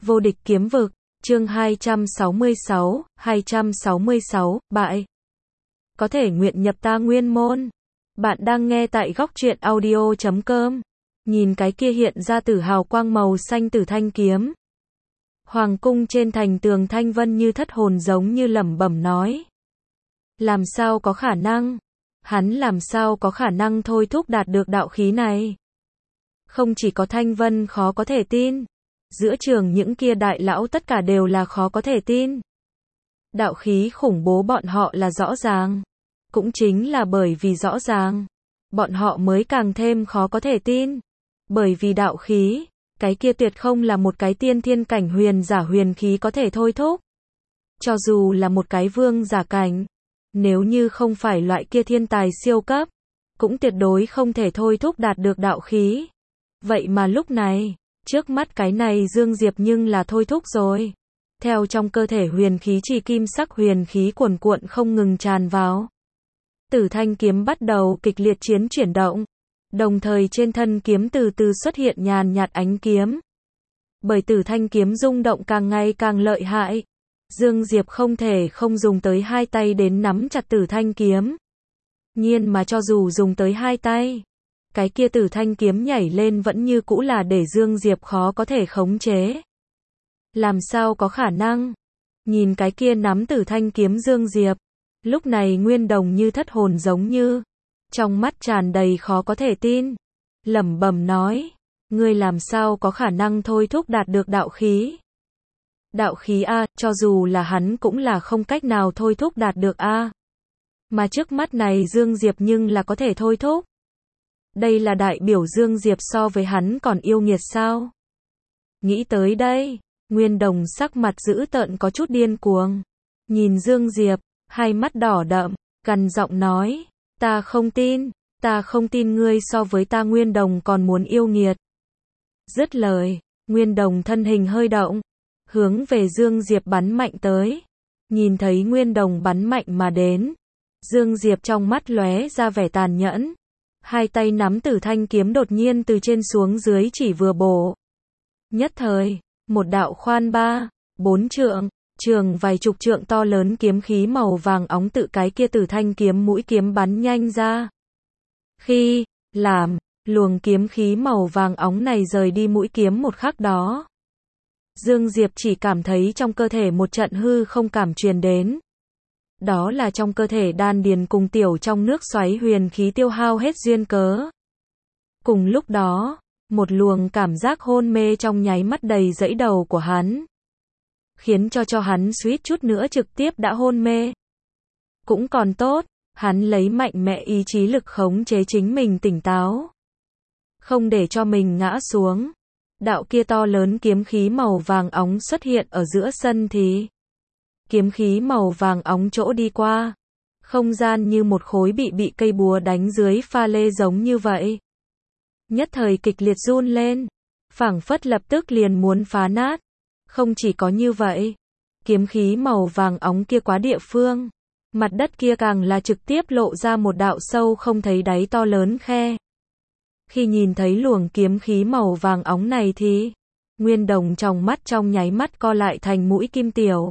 Vô địch kiếm vực, chương 266, bại. Có thể nguyện nhập ta nguyên môn. Bạn đang nghe tại góc truyện audio.com. Nhìn cái kia hiện ra tử hào quang màu xanh tử thanh kiếm. Hoàng cung trên thành tường Thanh Vân như thất hồn giống như lẩm bẩm nói. Làm sao có khả năng? Hắn làm sao có khả năng thôi thúc đạt được đạo khí này? Không chỉ có Thanh Vân khó có thể tin. Giữa trường những kia đại lão tất cả đều là khó có thể tin. Đạo khí khủng bố bọn họ là rõ ràng. Cũng chính là bởi vì rõ ràng, bọn họ mới càng thêm khó có thể tin. Bởi vì đạo khí, cái kia tuyệt không là một cái tiên thiên cảnh huyền giả huyền khí có thể thôi thúc. Cho dù là một cái vương giả cảnh, nếu như không phải loại kia thiên tài siêu cấp, cũng tuyệt đối không thể thôi thúc đạt được đạo khí. Vậy mà lúc này, trước mắt cái này Dương Diệp nhưng là thôi thúc rồi. Theo trong cơ thể huyền khí chi kim sắc huyền khí cuồn cuộn không ngừng tràn vào. Tử thanh kiếm bắt đầu kịch liệt chuyển động. Đồng thời trên thân kiếm từ từ xuất hiện nhàn nhạt ánh kiếm. Bởi tử thanh kiếm rung động càng ngày càng lợi hại. Dương Diệp không thể không dùng tới hai tay đến nắm chặt tử thanh kiếm. Nhiên mà cho dù dùng tới hai tay, cái kia tử thanh kiếm nhảy lên vẫn như cũ là để Dương Diệp khó có thể khống chế. Làm sao có khả năng? Nhìn cái kia nắm tử thanh kiếm Dương Diệp, lúc này Nguyên Đồng như thất hồn giống như, trong mắt tràn đầy khó có thể tin, lẩm bẩm nói, ngươi làm sao có khả năng thôi thúc đạt được đạo khí? Đạo khí a, cho dù là hắn cũng là không cách nào thôi thúc đạt được a. Mà trước mắt này Dương Diệp nhưng là có thể thôi thúc. Đây là đại biểu Dương Diệp so với hắn còn yêu nghiệt sao? Nghĩ tới đây, Nguyên Đồng sắc mặt dữ tợn có chút điên cuồng. Nhìn Dương Diệp, hai mắt đỏ đậm, gằn giọng nói, ta không tin ngươi so với ta Nguyên Đồng còn muốn yêu nghiệt. Dứt lời, Nguyên Đồng thân hình hơi động, hướng về Dương Diệp bắn mạnh tới. Nhìn thấy Nguyên Đồng bắn mạnh mà đến, Dương Diệp trong mắt lóe ra vẻ tàn nhẫn. Hai tay nắm tử thanh kiếm đột nhiên từ trên xuống dưới chỉ vừa bổ. Nhất thời, một đạo khoan 3-4 trượng, trường vài chục trượng to lớn kiếm khí màu vàng óng tự cái kia tử thanh kiếm mũi kiếm bắn nhanh ra. Khi làm luồng kiếm khí màu vàng óng này rời đi mũi kiếm một khắc đó, Dương Diệp chỉ cảm thấy trong cơ thể một trận hư không cảm truyền đến. Đó là trong cơ thể đan điền cùng tiểu trong nước xoáy huyền khí tiêu hao hết duyên cớ. Cùng lúc đó, một luồng cảm giác hôn mê trong nháy mắt đầy dẫy đầu của hắn, khiến cho hắn suýt chút nữa trực tiếp đã hôn mê. Cũng còn tốt, hắn lấy mạnh mẽ ý chí lực khống chế chính mình tỉnh táo, không để cho mình ngã xuống. Đạo kia to lớn kiếm khí màu vàng óng xuất hiện ở giữa sân thì kiếm khí màu vàng óng chỗ đi qua, không gian như một khối bị cây búa đánh dưới pha lê giống như vậy. Nhất thời kịch liệt run lên, phảng phất lập tức liền muốn phá nát. Không chỉ có như vậy, kiếm khí màu vàng óng kia quá địa phương, mặt đất kia càng là trực tiếp lộ ra một đạo sâu không thấy đáy to lớn khe. Khi nhìn thấy luồng kiếm khí màu vàng óng này thì Nguyên Đồng trong mắt trong nháy mắt co lại thành mũi kim tiểu.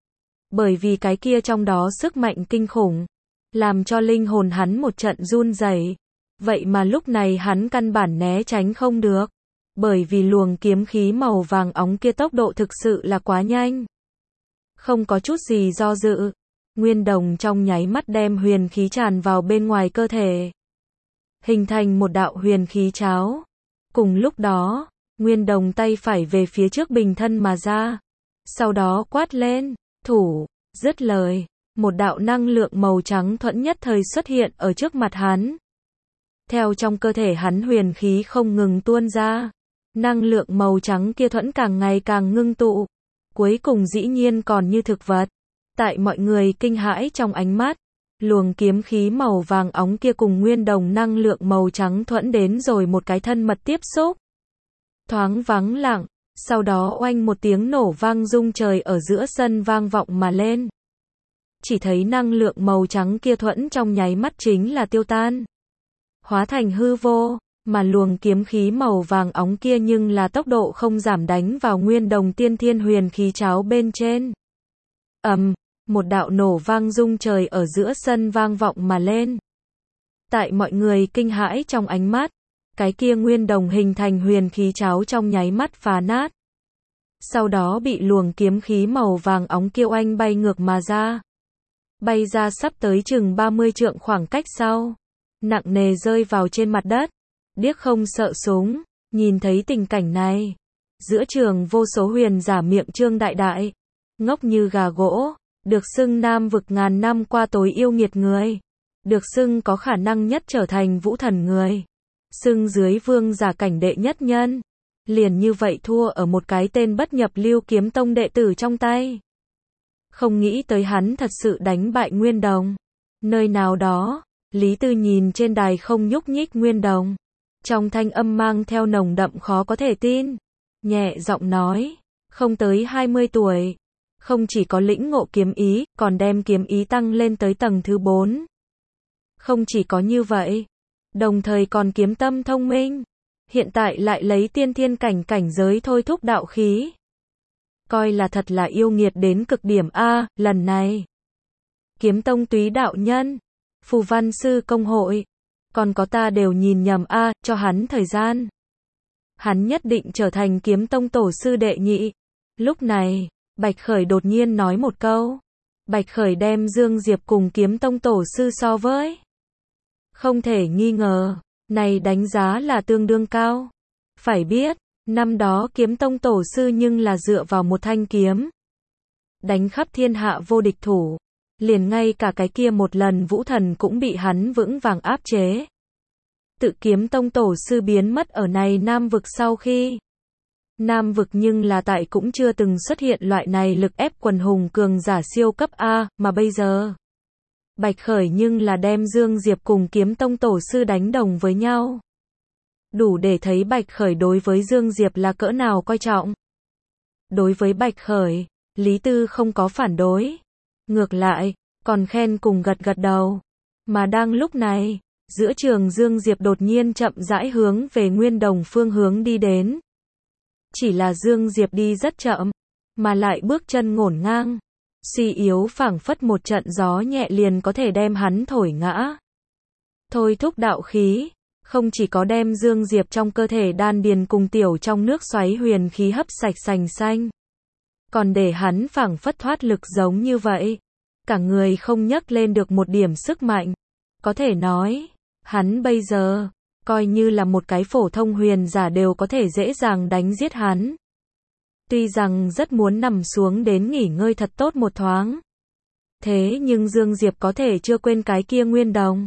Bởi vì cái kia trong đó sức mạnh kinh khủng, làm cho linh hồn hắn một trận run rẩy. Vậy mà lúc này hắn căn bản né tránh không được. Bởi vì luồng kiếm khí màu vàng óng kia tốc độ thực sự là quá nhanh. Không có chút gì do dự, Nguyên Đồng trong nháy mắt đem huyền khí tràn vào bên ngoài cơ thể, hình thành một đạo huyền khí cháo. Cùng lúc đó, Nguyên Đồng tay phải về phía trước bình thân mà ra. Sau đó quát lên, thủ, dứt lời, một đạo năng lượng màu trắng thuẫn nhất thời xuất hiện ở trước mặt hắn. Theo trong cơ thể hắn huyền khí không ngừng tuôn ra, năng lượng màu trắng kia thuẫn càng ngày càng ngưng tụ, cuối cùng dĩ nhiên còn như thực vật. Tại mọi người kinh hãi trong ánh mắt, luồng kiếm khí màu vàng óng kia cùng Nguyên Đồng năng lượng màu trắng thuẫn đến rồi một cái thân mật tiếp xúc. Thoáng vắng lặng, sau đó oanh một tiếng nổ vang rung trời ở giữa sân vang vọng mà lên. Chỉ thấy năng lượng màu trắng kia thuẫn trong nháy mắt chính là tiêu tan, hóa thành hư vô. Mà luồng kiếm khí màu vàng óng kia nhưng là tốc độ không giảm đánh vào Nguyên Đồng tiên thiên huyền khí cháo bên trên. Một đạo nổ vang rung trời ở giữa sân vang vọng mà lên. Tại mọi người kinh hãi trong ánh mắt, cái kia Nguyên Đồng hình thành huyền khí cháo trong nháy mắt phá nát. Sau đó bị luồng kiếm khí màu vàng óng kia oanh bay ngược mà ra. Bay ra sắp tới chừng 30 trượng khoảng cách sau. Nặng nề rơi vào trên mặt đất. Điếc không sợ súng, nhìn thấy tình cảnh này. Giữa trường vô số huyền giả miệng trương đại đại. Ngốc như gà gỗ, được xưng Nam vực ngàn năm qua tối yêu nghiệt người. Được xưng có khả năng nhất trở thành vũ thần người. Xưng dưới vương giả cảnh đệ nhất nhân. Liền như vậy thua ở một cái tên bất nhập lưu kiếm tông đệ tử trong tay. Không nghĩ tới hắn thật sự đánh bại Nguyên Đồng. Nơi nào đó, Lý Tư nhìn trên đài không nhúc nhích Nguyên Đồng. Trong thanh âm mang theo nồng đậm khó có thể tin. Nhẹ giọng nói, không tới 20 tuổi. Không chỉ có lĩnh ngộ kiếm ý, còn đem kiếm ý tăng lên tới tầng thứ 4. Không chỉ có như vậy, đồng thời còn kiếm tâm thông minh. Hiện tại lại lấy tiên thiên cảnh giới thôi thúc đạo khí. Coi là thật là yêu nghiệt đến cực điểm a, lần này. Kiếm tông túy đạo nhân, phù văn sư công hội, còn có ta đều nhìn nhầm a, cho hắn thời gian. Hắn nhất định trở thành kiếm tông tổ sư đệ nhị. Lúc này, Bạch Khởi đột nhiên nói một câu. Bạch Khởi đem Dương Diệp cùng kiếm tông tổ sư so với. Không thể nghi ngờ, này đánh giá là tương đương cao. Phải biết, năm đó kiếm tông tổ sư nhưng là dựa vào một thanh kiếm. Đánh khắp thiên hạ vô địch thủ. Liền ngay cả cái kia một lần vũ thần cũng bị hắn vững vàng áp chế. Tự kiếm tông tổ sư biến mất ở này Nam vực sau khi. Nam vực nhưng là tại cũng chưa từng xuất hiện loại này lực ép quần hùng cường giả siêu cấp A, mà bây giờ. Bạch Khởi nhưng là đem Dương Diệp cùng kiếm tông tổ sư đánh đồng với nhau. Đủ để thấy Bạch Khởi đối với Dương Diệp là cỡ nào coi trọng. Đối với Bạch Khởi, Lý Tư không có phản đối. Ngược lại, còn khen cùng gật gật đầu. Mà đang lúc này, giữa trường Dương Diệp đột nhiên chậm rãi hướng về Nguyên Đồng phương hướng đi đến. Chỉ là Dương Diệp đi rất chậm, mà lại bước chân ngổn ngang. Suy yếu phảng phất một trận gió nhẹ liền có thể đem hắn thổi ngã. Thôi thúc đạo khí, không chỉ có đem Dương Diệp trong cơ thể đan điền cùng tiểu trong nước xoáy huyền khí hấp sạch sành xanh. Còn để hắn phảng phất thoát lực giống như vậy. Cả người không nhấc lên được một điểm sức mạnh. Có thể nói, hắn bây giờ, coi như là một cái phổ thông huyền giả đều có thể dễ dàng đánh giết hắn. Tuy rằng rất muốn nằm xuống đến nghỉ ngơi thật tốt một thoáng. Thế nhưng Dương Diệp có thể chưa quên cái kia Nguyên Đồng.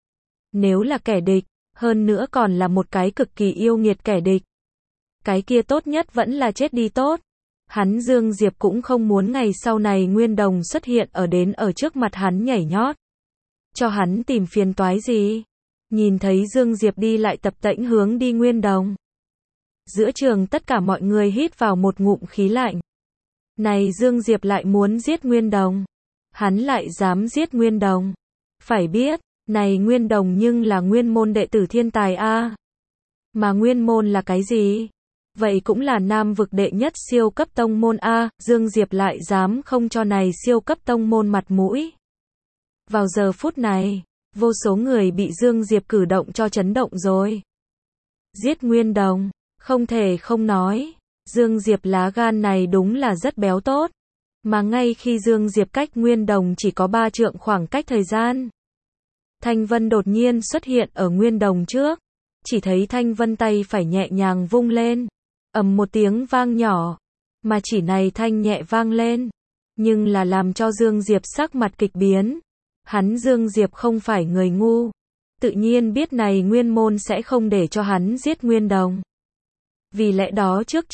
Nếu là kẻ địch, hơn nữa còn là một cái cực kỳ yêu nghiệt kẻ địch. Cái kia tốt nhất vẫn là chết đi tốt. Hắn Dương Diệp cũng không muốn ngày sau này Nguyên Đồng xuất hiện ở trước mặt hắn nhảy nhót. Cho hắn tìm phiền toái gì. Nhìn thấy Dương Diệp đi lại tập tễnh hướng đi Nguyên Đồng. Giữa trường tất cả mọi người hít vào một ngụm khí lạnh. Này Dương Diệp lại muốn giết Nguyên Đồng. Hắn lại dám giết Nguyên Đồng. Phải biết, này Nguyên Đồng nhưng là nguyên môn đệ tử thiên tài a. Mà nguyên môn là cái gì? Vậy cũng là Nam vực đệ nhất siêu cấp tông môn a, Dương Diệp lại dám không cho này siêu cấp tông môn mặt mũi. Vào giờ phút này, vô số người bị Dương Diệp cử động cho chấn động rồi. Giết Nguyên Đồng, không thể không nói, Dương Diệp lá gan này đúng là rất béo tốt. Mà ngay khi Dương Diệp cách Nguyên Đồng chỉ có 3 trượng khoảng cách thời gian, Thanh Vân đột nhiên xuất hiện ở Nguyên Đồng trước. Chỉ thấy Thanh Vân tay phải nhẹ nhàng vung lên. Ầm một tiếng vang nhỏ. Mà chỉ này thanh nhẹ vang lên. Nhưng là làm cho Dương Diệp sắc mặt kịch biến. Hắn Dương Diệp không phải người ngu. Tự nhiên biết này nguyên môn sẽ không để cho hắn giết Nguyên Đồng. Vì lẽ đó trước,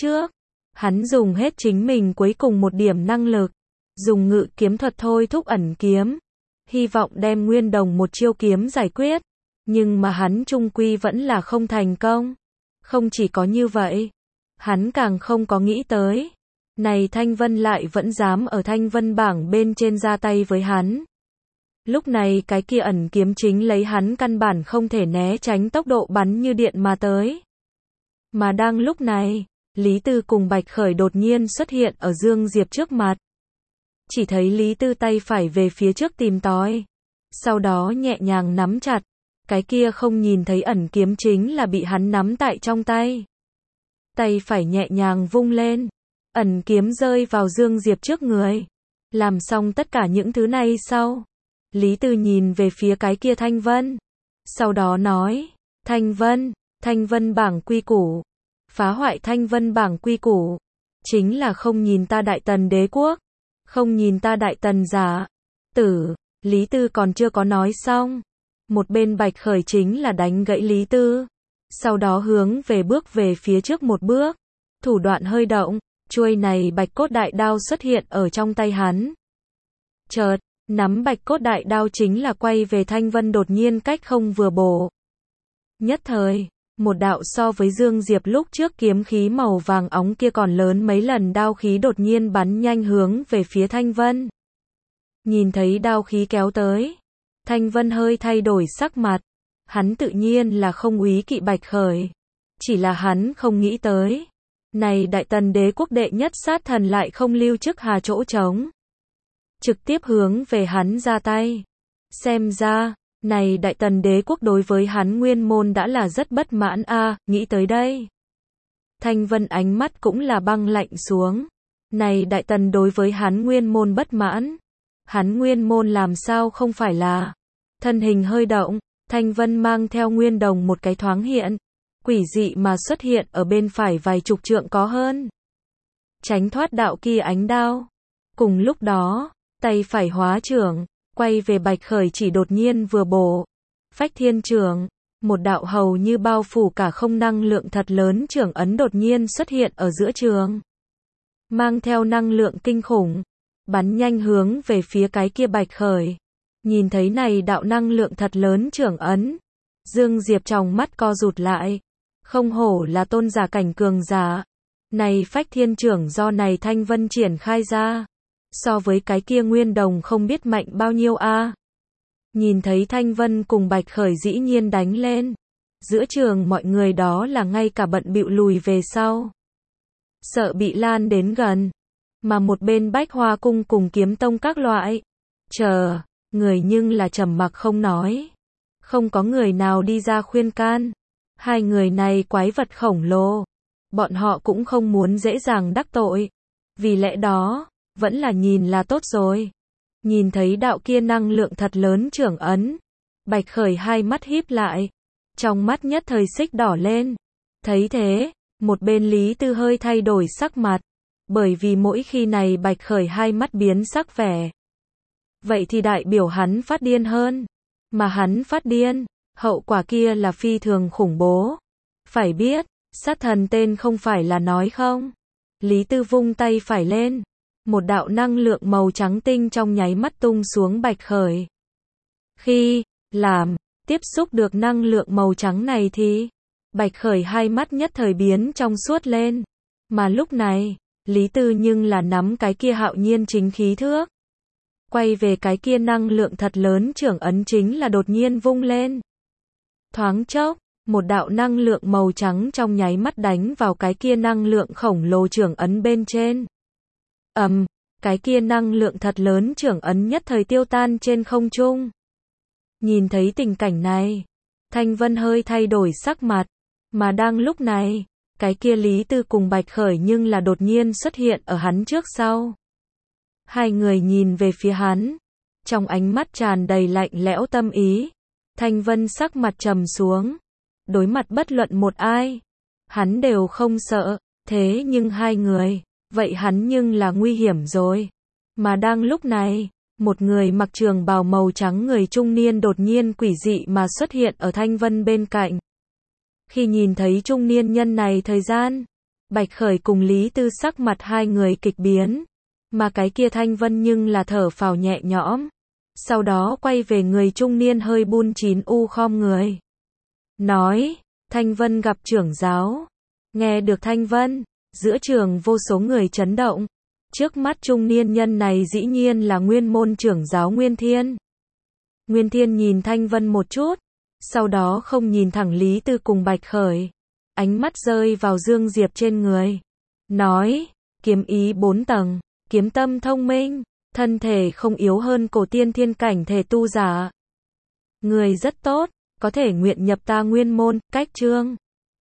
hắn dùng hết chính mình cuối cùng một điểm năng lực. Dùng ngự kiếm thuật thôi thúc ẩn kiếm. Hy vọng đem Nguyên Đồng một chiêu kiếm giải quyết. Nhưng mà hắn chung quy vẫn là không thành công. Không chỉ có như vậy. Hắn càng không có nghĩ tới. Này Thanh Vân lại vẫn dám ở Thanh Vân bảng bên trên ra tay với hắn. Lúc này cái kia ẩn kiếm chính lấy hắn căn bản không thể né tránh tốc độ bắn như điện mà tới. Mà đang lúc này, Lý Tư cùng Bạch Khởi đột nhiên xuất hiện ở Dương Diệp trước mặt. Chỉ thấy Lý Tư tay phải về phía trước tìm tòi, sau đó nhẹ nhàng nắm chặt, cái kia không nhìn thấy ẩn kiếm chính là bị hắn nắm tại trong tay. Tay phải nhẹ nhàng vung lên, ẩn kiếm rơi vào Dương Diệp trước người. Làm xong tất cả những thứ này sau, Lý Tư nhìn về phía cái kia Thanh Vân. Sau đó nói, Thanh Vân bảng quy củ, phá hoại Thanh Vân bảng quy củ, chính là không nhìn ta Đại Tần đế quốc, không nhìn ta Đại Tần giả tử. Lý Tư còn chưa có nói xong, một bên Bạch Khởi chính là đánh gãy Lý Tư, sau đó hướng bước về phía trước một bước, thủ đoạn hơi động, chuôi này bạch cốt đại đao xuất hiện ở trong tay hắn. Chợt, nắm bạch cốt đại đao chính là quay về Thanh Vân đột nhiên cách không vừa bổ. Nhất thời, một đạo so với Dương Diệp lúc trước kiếm khí màu vàng óng kia còn lớn mấy lần đao khí đột nhiên bắn nhanh hướng về phía Thanh Vân. Nhìn thấy đao khí kéo tới, Thanh Vân hơi thay đổi sắc mặt. Hắn tự nhiên là không úy kỵ Bạch Khởi, chỉ là hắn không nghĩ tới, này Đại Tần đế quốc đệ nhất sát thần lại không lưu chức hà chỗ trống, trực tiếp hướng về hắn ra tay. Xem ra, này Đại Tần đế quốc đối với hắn nguyên môn đã là rất bất mãn a. Nghĩ tới đây, Thanh Vân ánh mắt cũng là băng lạnh xuống. Này Đại Tần đối với hắn nguyên môn bất mãn, hắn nguyên môn làm sao không phải là. Thân hình hơi động, Thanh Vân mang theo nguyên đồng một cái thoáng hiện, quỷ dị mà xuất hiện ở bên phải vài chục trượng có hơn. Tránh thoát đạo kia ánh đao. Cùng lúc đó, tay phải hóa trưởng, quay về Bạch Khởi chỉ đột nhiên vừa bổ. Phách thiên trưởng, một đạo hầu như bao phủ cả không năng lượng thật lớn trưởng ấn đột nhiên xuất hiện ở giữa trường. Mang theo năng lượng kinh khủng, bắn nhanh hướng về phía cái kia Bạch Khởi. Nhìn thấy này đạo năng lượng thật lớn trưởng ấn, Dương Diệp trong mắt co rụt lại. Không hổ là tôn giả cảnh cường giả. Này phách thiên trưởng do này Thanh Vân triển khai ra, so với cái kia nguyên đồng không biết mạnh bao nhiêu a. Nhìn thấy Thanh Vân cùng Bạch Khởi dĩ nhiên đánh lên, giữa trường mọi người đó là ngay cả bận bịu lùi về sau, sợ bị lan đến gần. Mà một bên Bách Hoa cung cùng Kiếm tông các loại, người nhưng là trầm mặc không nói. Không có người nào đi ra khuyên can. Hai người này quái vật khổng lồ, bọn họ cũng không muốn dễ dàng đắc tội. Vì lẽ đó, vẫn là nhìn là tốt rồi. Nhìn thấy đạo kia năng lượng thật lớn trưởng ấn, Bạch Khởi hai mắt híp lại, trong mắt nhất thời xích đỏ lên. Thấy thế, một bên Lý Tư hơi thay đổi sắc mặt, bởi vì mỗi khi này Bạch Khởi hai mắt biến sắc vẻ, vậy thì đại biểu hắn phát điên hơn. Mà hắn phát điên, hậu quả kia là phi thường khủng bố. Phải biết, sát thần tên không phải là nói không. Lý Tư vung tay phải lên, một đạo năng lượng màu trắng tinh trong nháy mắt tung xuống Bạch Khởi. Khi tiếp xúc được năng lượng màu trắng này thì Bạch Khởi hai mắt nhất thời biến trong suốt lên. Mà lúc này, Lý Tư nhưng là nắm cái kia hạo nhiên chính khí thước, quay về cái kia năng lượng thật lớn trưởng ấn chính là đột nhiên vung lên. Thoáng chốc, một đạo năng lượng màu trắng trong nháy mắt đánh vào cái kia năng lượng khổng lồ trưởng ấn bên trên. Cái kia năng lượng thật lớn trưởng ấn nhất thời tiêu tan trên không trung. Nhìn thấy tình cảnh này, Thanh Vân hơi thay đổi sắc mặt. Mà đang lúc này, cái kia Lý Tư cùng Bạch Khởi nhưng là đột nhiên xuất hiện ở hắn trước sau. Hai người nhìn về phía hắn, trong ánh mắt tràn đầy lạnh lẽo tâm ý. Thanh Vân sắc mặt trầm xuống, đối mặt bất luận một ai, hắn đều không sợ, thế nhưng hai người, vậy hắn nhưng là nguy hiểm rồi. Mà đang lúc này, một người mặc trường bào màu trắng người trung niên đột nhiên quỷ dị mà xuất hiện ở Thanh Vân bên cạnh. Khi nhìn thấy trung niên nhân này thời gian, Bạch Khởi cùng Lý Tư sắc mặt hai người kịch biến. Mà cái kia Thanh Vân nhưng là thở phào nhẹ nhõm. Sau đó quay về người trung niên hơi bun chín khom người. Nói, Thanh Vân gặp trưởng giáo. Nghe được Thanh Vân, giữa trường vô số người chấn động. Trước mắt trung niên nhân này dĩ nhiên là nguyên môn trưởng giáo Nguyên Thiên. Nguyên Thiên nhìn Thanh Vân một chút, sau đó không nhìn thẳng Lý Tư cùng Bạch Khởi. Ánh mắt rơi vào Dương Diệp trên người. Nói, kiếm ý 4 tầng, kiếm tâm thông minh, thân thể không yếu hơn cổ tiên thiên cảnh thể tu giả. Người rất tốt, có thể nguyện nhập ta nguyên môn, cách chương.